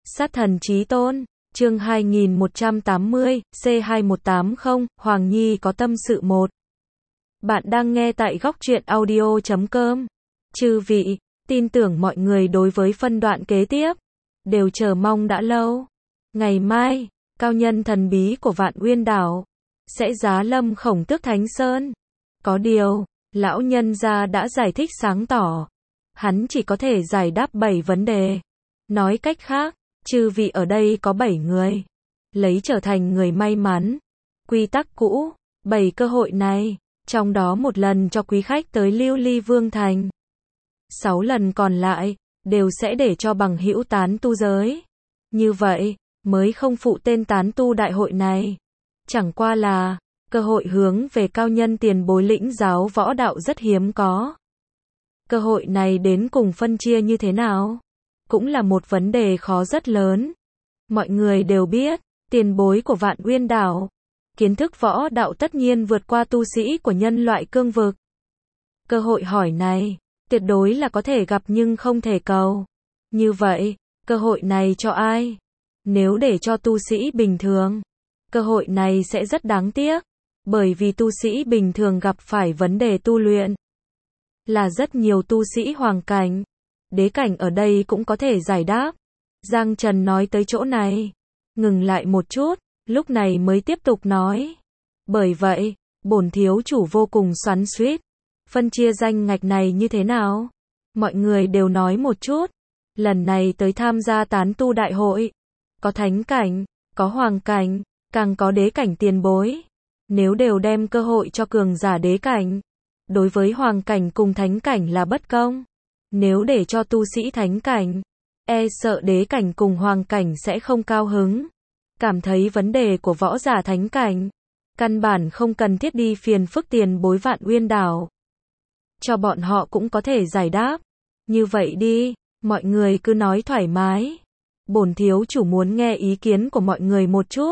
Sát thần chí tôn, chương 2180, C2180, Hoàng Nhi có tâm sự 1. Bạn đang nghe tại góc truyện audio.com. Chư vị, tin tưởng mọi người đối với phân đoạn kế tiếp đều chờ mong đã lâu. Ngày mai, cao nhân thần bí của Vạn Uyên Đảo sẽ giá lâm Khổng Tước Thánh Sơn. Có điều, lão nhân gia đã giải thích sáng tỏ, hắn chỉ có thể giải đáp 7 vấn đề. Nói cách khác, chư vị ở đây có 7 người, lấy trở thành người may mắn. Quy tắc cũ, 7 cơ hội này, trong đó một lần cho quý khách tới Lưu Ly Vương Thành. 6 lần còn lại, đều sẽ để cho bằng hữu tán tu giới. Như vậy, mới không phụ tên tán tu đại hội này. Chẳng qua là, cơ hội hướng về cao nhân tiền bối lĩnh giáo võ đạo rất hiếm có. Cơ hội này đến cùng phân chia như thế nào? Cũng là một vấn đề khó rất lớn. Mọi người đều biết, tiền bối của Vạn Uyên Đảo, kiến thức võ đạo tất nhiên vượt qua tu sĩ của nhân loại cương vực. Cơ hội hỏi này, tuyệt đối là có thể gặp nhưng không thể cầu. Như vậy, cơ hội này cho ai? Nếu để cho tu sĩ bình thường, cơ hội này sẽ rất đáng tiếc, bởi vì tu sĩ bình thường gặp phải vấn đề tu luyện là rất nhiều tu sĩ hoàng cảnh, đế cảnh ở đây cũng có thể giải đáp. Giang Trần nói tới chỗ này, ngừng lại một chút, lúc này mới tiếp tục nói. Bởi vậy, bổn thiếu chủ vô cùng xoắn xuýt, phân chia danh ngạch này như thế nào? Mọi người đều nói một chút, lần này tới tham gia tán tu đại hội, có thánh cảnh, có hoàng cảnh, càng có đế cảnh tiền bối. Nếu đều đem cơ hội cho cường giả đế cảnh, đối với hoàng cảnh cùng thánh cảnh là bất công. Nếu để cho tu sĩ thánh cảnh, e sợ đế cảnh cùng hoàng cảnh sẽ không cao hứng. Cảm thấy vấn đề của võ giả thánh cảnh, căn bản không cần thiết đi phiền phức tiền bối Vạn Uyên Đảo. Cho bọn họ cũng có thể giải đáp. Như vậy đi, mọi người cứ nói thoải mái. Bổn thiếu chủ muốn nghe ý kiến của mọi người một chút.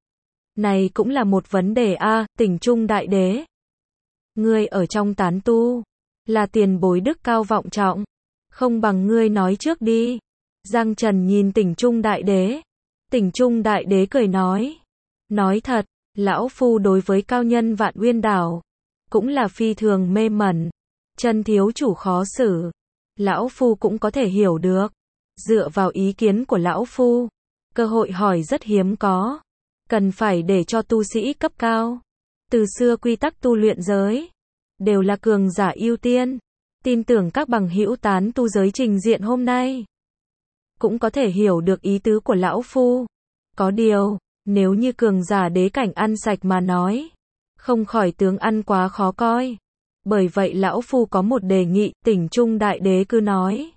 Này cũng là một vấn đề a, Tỉnh Trung Đại Đế. Ngươi ở trong tán tu, là tiền bối đức cao vọng trọng. Không bằng ngươi nói trước đi. Giang Trần nhìn Tỉnh Trung Đại Đế. Tỉnh Trung Đại Đế cười nói. Nói thật, lão phu đối với cao nhân Vạn Uyên Đảo, cũng là phi thường mê mẩn. Chân thiếu chủ khó xử, lão phu cũng có thể hiểu được. Dựa vào ý kiến của lão phu, cơ hội hỏi rất hiếm có. Cần phải để cho tu sĩ cấp cao. Từ xưa quy tắc tu luyện giới, đều là cường giả ưu tiên. Tin tưởng các bằng hữu tán tu giới trình diện hôm nay, cũng có thể hiểu được ý tứ của lão phu. Có điều, nếu như cường giả đế cảnh ăn sạch mà nói, không khỏi tướng ăn quá khó coi. Bởi vậy lão phu có một đề nghị, Tỉnh Trung Đại Đế cứ nói.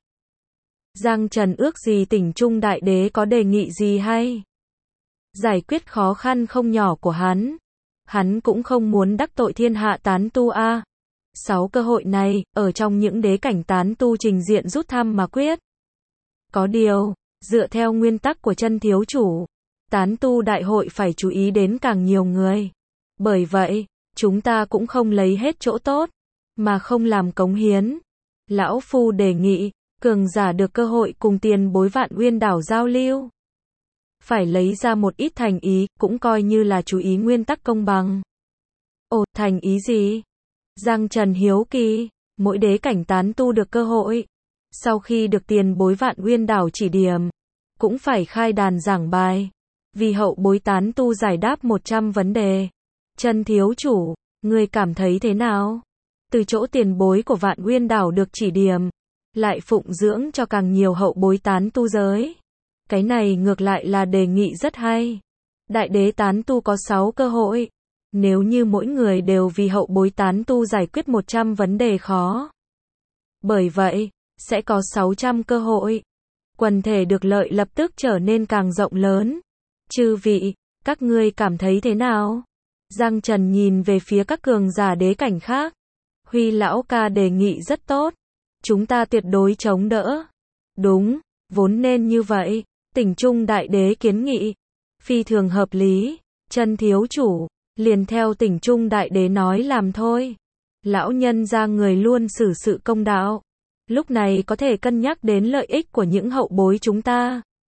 Giang Trần ước gì Tỉnh Trung Đại Đế có đề nghị gì hay? Giải quyết khó khăn không nhỏ của hắn. Hắn cũng không muốn đắc tội thiên hạ tán tu a. 6 cơ hội này, ở trong những đế cảnh tán tu trình diện rút thăm mà quyết. Có điều, dựa theo nguyên tắc của chân thiếu chủ, tán tu đại hội phải chú ý đến càng nhiều người. Bởi vậy, chúng ta cũng không lấy hết chỗ tốt, mà không làm cống hiến. Lão phu đề nghị, cường giả được cơ hội cùng tiền bối Vạn Uyên Đảo giao lưu, phải lấy ra một ít thành ý, cũng coi như là chú ý nguyên tắc công bằng. Ồ, thành ý gì? Giang Trần hiếu kỳ, mỗi đế cảnh tán tu được cơ hội, sau khi được tiền bối Vạn Uyên Đảo chỉ điểm, cũng phải khai đàn giảng bài, vì hậu bối tán tu giải đáp 100 vấn đề. Chân thiếu chủ, ngươi cảm thấy thế nào? Từ chỗ tiền bối của Vạn Uyên Đảo được chỉ điểm, lại phụng dưỡng cho càng nhiều hậu bối tán tu giới. Cái này ngược lại là đề nghị rất hay. Đại đế tán tu có 6 cơ hội. Nếu như mỗi người đều vì hậu bối tán tu giải quyết 100 vấn đề khó, bởi vậy, sẽ có 600 cơ hội. Quần thể được lợi lập tức trở nên càng rộng lớn. Chư vị, các ngươi cảm thấy thế nào? Giang Trần nhìn về phía các cường giả đế cảnh khác. Huy lão ca đề nghị rất tốt. Chúng ta tuyệt đối chống đỡ. Đúng, vốn nên như vậy. Tỉnh Trung Đại Đế kiến nghị. Phi thường hợp lý. Chân thiếu chủ, liền theo Tỉnh Trung Đại Đế nói làm thôi. Lão nhân ra người luôn xử sự công đạo. Lúc này có thể cân nhắc đến lợi ích của những hậu bối chúng ta.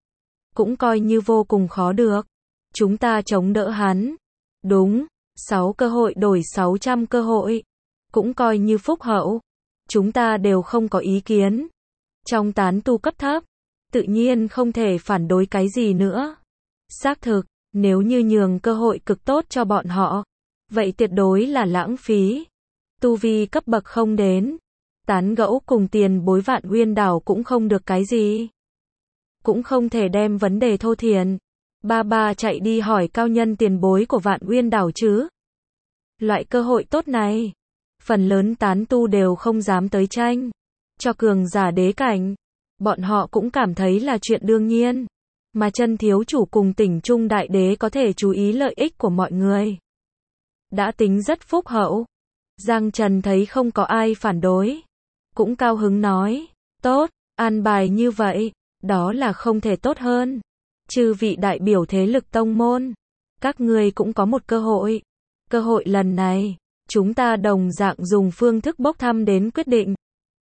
cũng coi như vô cùng khó được. Chúng ta chống đỡ hắn. Đúng, 6 cơ hội đổi 600 cơ hội. Cũng coi như phúc hậu. Chúng ta đều không có ý kiến. Trong tán tu cấp thấp, tự nhiên không thể phản đối cái gì nữa. Xác thực, nếu như nhường cơ hội cực tốt cho bọn họ, vậy tuyệt đối là lãng phí. Tu vi cấp bậc không đến, tán gẫu cùng tiền bối Vạn Uyên Đảo cũng không được cái gì. Cũng không thể đem vấn đề thô thiển. Ba chạy đi hỏi cao nhân tiền bối của Vạn Uyên Đảo chứ. Loại cơ hội tốt này, phần lớn tán tu đều không dám tới tranh. Cho cường giả đế cảnh, bọn họ cũng cảm thấy là chuyện đương nhiên. Mà chân thiếu chủ cùng Tỉnh Trung Đại Đế có thể chú ý lợi ích của mọi người. Đã tính rất phúc hậu. Giang Trần thấy không có ai phản đối. Cũng cao hứng nói, tốt, an bài như vậy, đó là không thể tốt hơn. Chư vị đại biểu thế lực tông môn, các ngươi cũng có một cơ hội. Cơ hội lần này, chúng ta đồng dạng dùng phương thức bốc thăm đến quyết định.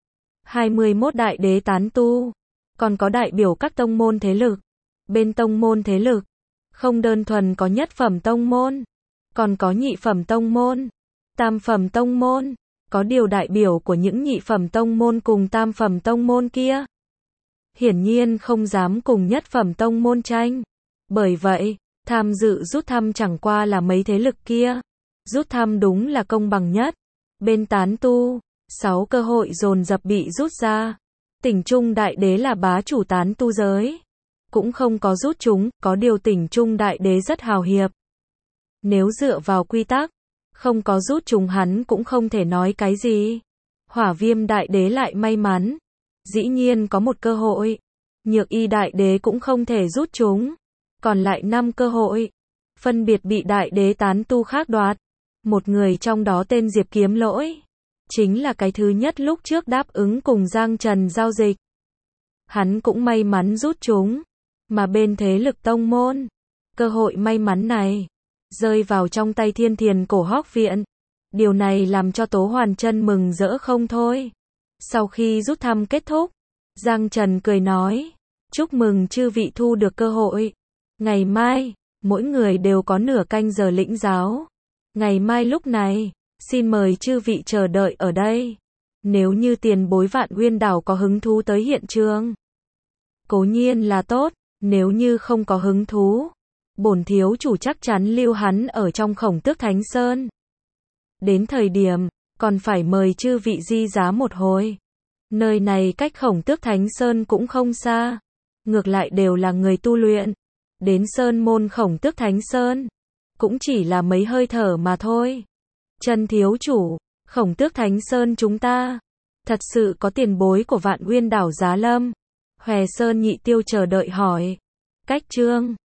21 đại đế tán tu, còn có đại biểu các tông môn thế lực. Bên tông môn thế lực, không đơn thuần có nhất phẩm tông môn, còn có nhị phẩm tông môn, tam phẩm tông môn, có điều đại biểu của những nhị phẩm tông môn cùng tam phẩm tông môn kia. Hiển nhiên không dám cùng nhất phẩm tông môn tranh. Bởi vậy, tham dự rút thăm chẳng qua là mấy thế lực kia. Rút thăm đúng là công bằng nhất. Bên tán tu, 6 cơ hội dồn dập bị rút ra. Tỉnh Trung Đại Đế là bá chủ tán tu giới. Cũng không có rút chúng, có điều Tỉnh Trung Đại Đế rất hào hiệp. Nếu dựa vào quy tắc, không có rút chúng hắn cũng không thể nói cái gì. Hỏa Viêm Đại Đế lại may mắn. Dĩ nhiên có một cơ hội. Nhược Y Đại Đế cũng không thể rút chúng. Còn lại 5 cơ hội. Phân biệt bị Đại Đế tán tu khác đoạt. Một người trong đó tên Diệp Kiếm Lỗi. Chính là cái thứ nhất lúc trước đáp ứng cùng Giang Trần giao dịch. Hắn cũng may mắn rút chúng. Mà bên thế lực tông môn, cơ hội may mắn này rơi vào trong tay Thiên Thiền Cổ Hóc Viện. Điều này làm cho Tố Hoàn Chân mừng rỡ không thôi. Sau khi rút thăm kết thúc, Giang Trần cười nói, chúc mừng chư vị thu được cơ hội. Ngày mai, mỗi người đều có nửa canh giờ lĩnh giáo. Ngày mai lúc này, xin mời chư vị chờ đợi ở đây. Nếu như tiền bối Vạn Uyên Đảo có hứng thú tới hiện trường, cố nhiên là tốt. Nếu như không có hứng thú, bổn thiếu chủ chắc chắn lưu hắn ở trong Khổng Tước Thánh Sơn. Đến thời điểm, còn phải mời chư vị di giá một hồi. Nơi này cách Khổng Tước Thánh Sơn cũng không xa. Ngược lại đều là người tu luyện. Đến Sơn môn Khổng Tước Thánh Sơn, cũng chỉ là mấy hơi thở mà thôi. Chân thiếu chủ, Khổng Tước Thánh Sơn chúng ta, thật sự có tiền bối của Vạn Uyên Đảo giá lâm. Hòe Sơn Nhị Tiêu chờ đợi hỏi. Cách chương